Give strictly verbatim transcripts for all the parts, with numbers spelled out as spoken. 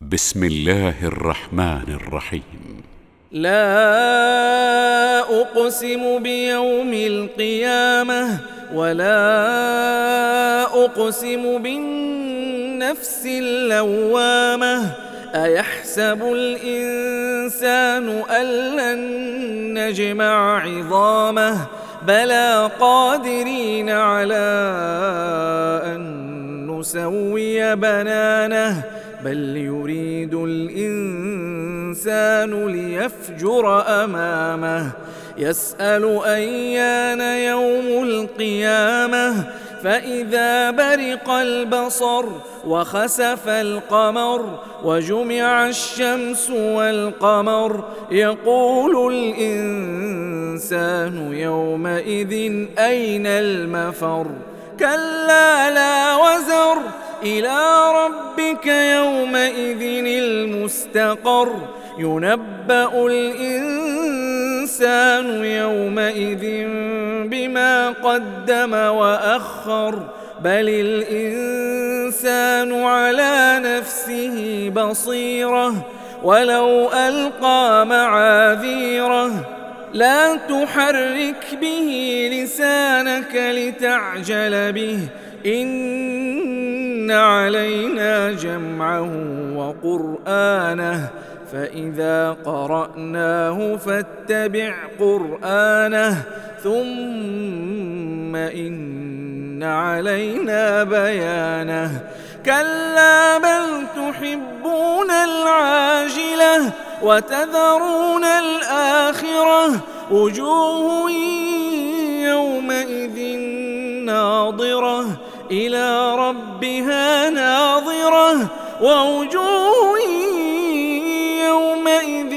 بسم الله الرحمن الرحيم. لا أقسم بيوم القيامة ولا أقسم بالنفس اللوامة. أيحسب الإنسان أن لن نجمع عظامه بلى قادرين على أن نسوي بنانه بل يريد الإنسان ليفجر أمامه يسأل أيان يوم القيامة فإذا برق البصر وخسف القمر وجمع الشمس والقمر يقول الإنسان يومئذ أين المفر كلا لا وزر إلى ربك يومئذ المستقر ينبأ الإنسان يومئذ بما قدم وأخر بل الإنسان على نفسه بصيرة ولو ألقى معاذيره لا تحرك به لسانك لتعجل به إن علينا جمعه وقرآنه فإذا قرأناه فاتبع قرآنه ثم إن علينا بيانه كلا بل تحبون العاجلة وتذرون الآخرة وجوه يومئذ ناظرة إلى ربها ناظرة ووجوه يومئذ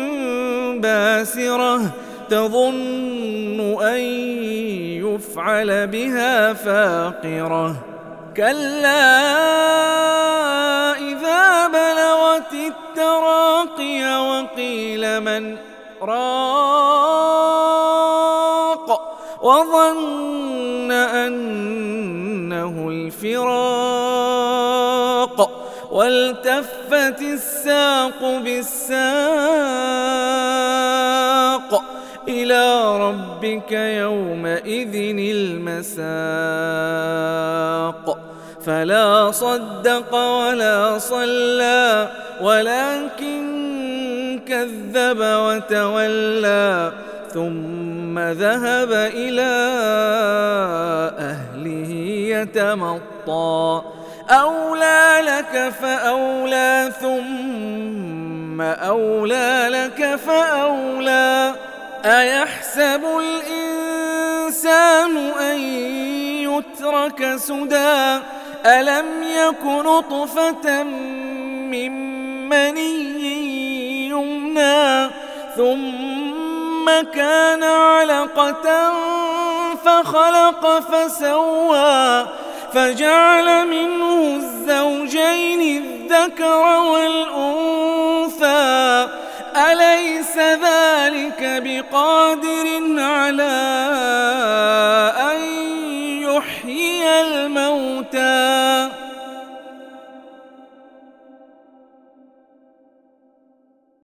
باسرة تظن أن يفعل بها فاقرة كلا إذا بلغت التراقي وقيل من راق وظن أنه الفراق والتفت الساق بالساق إلى ربك يومئذ المساق فلا صدق ولا صلى ولكن كذب وتولى ثم ذهب إلى أهله يتمطى أولى لك فأولى ثم أولى لك فأولى أيحسب الإنسان أن يترك سدى ألم يك نطفة من مني يمنى ثم كان علقة فخلق فسوى فجعل منه الزوجين الذكر والأنثى أليس ذلك بقادر على